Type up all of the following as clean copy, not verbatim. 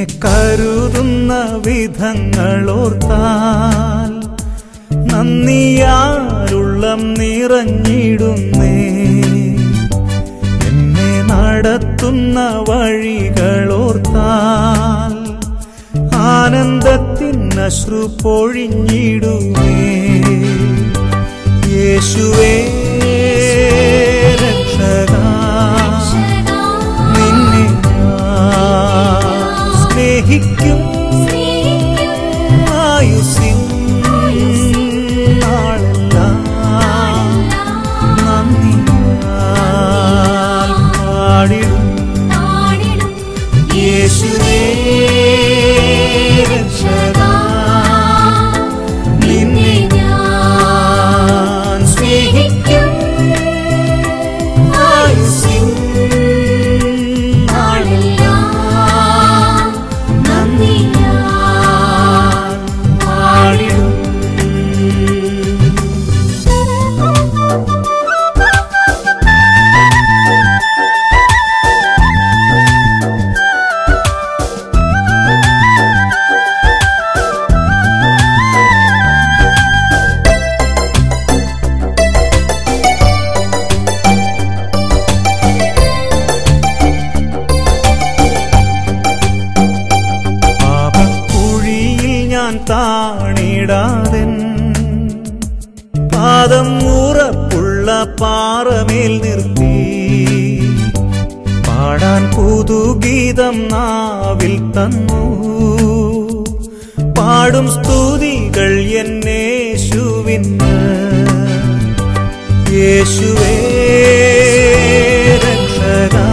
കരുതുന്ന വിധങ്ങളോർത്താൽ നന്ദിയാലുള്ളം നിറഞ്ഞിടുന്നേ. എന്നെ നടത്തുന്ന വഴികളോർത്താൽ ആനന്ദത്തിൻ അശ്രു പൊഴിഞ്ഞിടുമേ. യേശുവേ രക്ഷകാ, നിന്നെ സ്നേഹിക്കും ആയുസ്സിൻ നാളെല്ലാം നന്ദിയാൽ പാടിടും. യേശുവേ രക്ഷകാ, നിന്നെ ഞാൻ സ്നേഹിക്കും ആയുസ്സിൻ നാളെല്ലാം നന്ദിയാൽ പാടിടും. താണിടാതൻ പാദം ഉറപ്പുള്ള പാറമേൽ നിർത്തി പാടാൻ പുതുഗീതം നാവിൽ തന്നു. പാടും സ്തുതികൾ എന്നേശുവിന്. യേശുവേ രക്ഷകാ,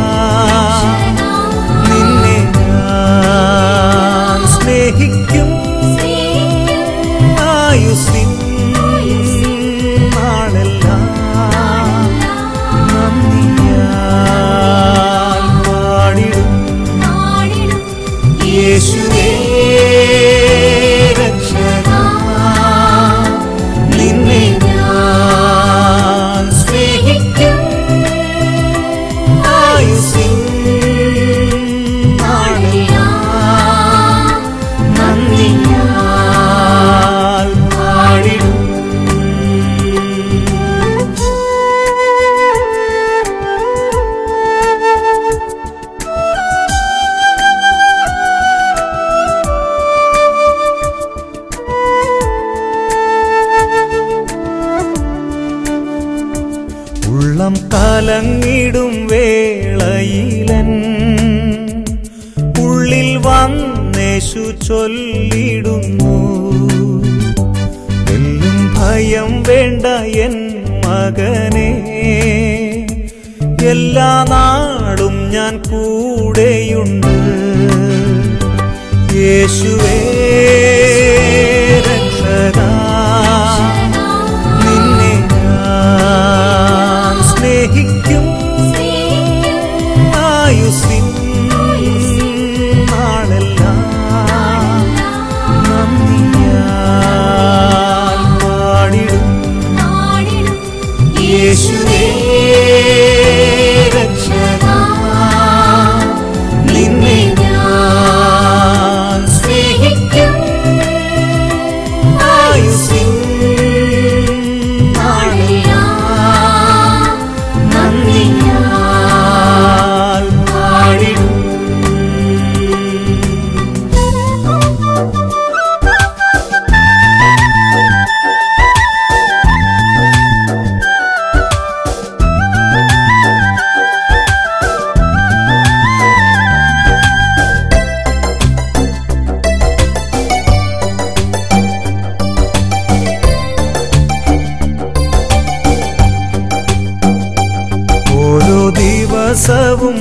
നിന്നെ ഞാൻ സ്നേഹിക്കും ആയുസ്സിൻ നാളെല്ലാം നന്ദിയാൽ പാടിടും. യേശുവേ രക്ഷകാ, നിന്നെ ഞാൻ സ്നേഹിക്കും ആയുസ്സിൻ നാളെല്ലാം നന്ദിയാൽ പാടിടും. ഉള്ളം കലങ്ങിടും വേളയിലൻ ഉള്ളിൽ വന്നേശു ചൊല്ലിടുന്നു. എല്ലും ഭയം വേണ്ട എൻ മകനെ, എല്ലാ നാളും ഞാൻ കൂടെയുണ്ട്. യേശുവേ രക്ഷകാ, നിന്നെ ഞാൻ സ്നേഹിക്കും ആയുസ്സിൻ നാളെല്ലാം നന്ദിയാൽ പാടിടും. യേശുവേ രക്ഷകാ, നിന്നെ ഞാൻ സ്നേഹിക്കും ആയുസ്സിൻ നാളെല്ലാം നന്ദിയാൽ പാടിടും. ഓരോ ദിവസവും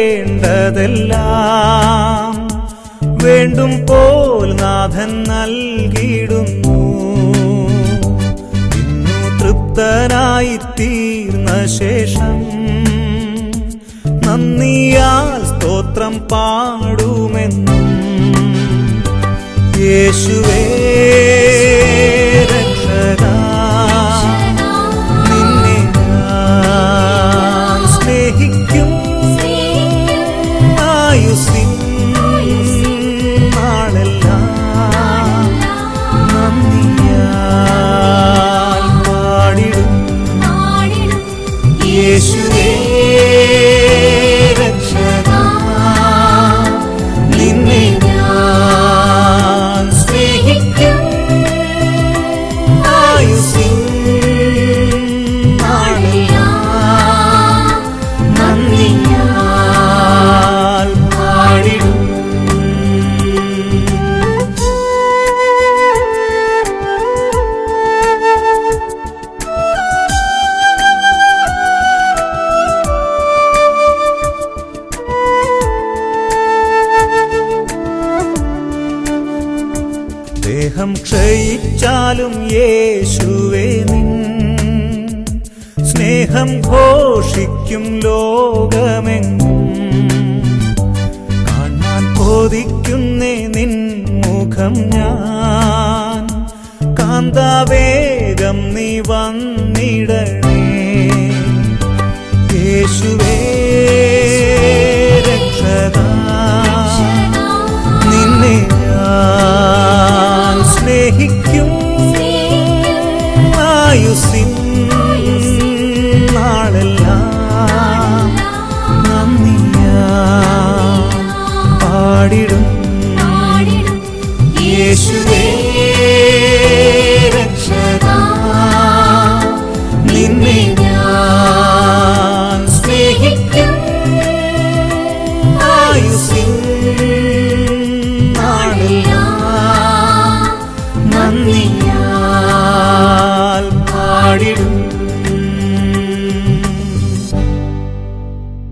വേണ്ടതെല്ലാം വേണ്ടും പോൽ നാഥൻ നൽകിയിടുന്നു. ഇന്നു തൃപ്തനായി തീർന്ന ശേഷം നന്ദിയാൽ സ്തോത്രം പാടുമെന്നും. യേശുവേ രക്ഷകാ, നിന്നെ ഞാൻ സ്നേഹിക്കും ആയുസ്സിൻ സ്നേഹം ക്ഷയിച്ചാലും യേശുവേ നിൻ സ്നേഹം ഘോഷിക്കും ലോകമെങ്ങും. കാണാൻ കൊതിക്കുന്നേ നിൻ മുഖം ഞാൻ, കാന്താവേഗം നീ വന്നിടണേ. യേശുവേ രക്ഷകാ, നിന്നെ ഞാൻ സ്നേഹിക്കും. ആയുസ്സിൻ നാളെല്ലാം നന്ദിയാൽ പാടിടും. യേശുവേ രക്ഷകാ, നിന്നെ ഞാൻ സ്നേഹിക്കും. ആയുസ്സിൻ നാളെല്ലാം നന്ദിയാൽ പാടിടും.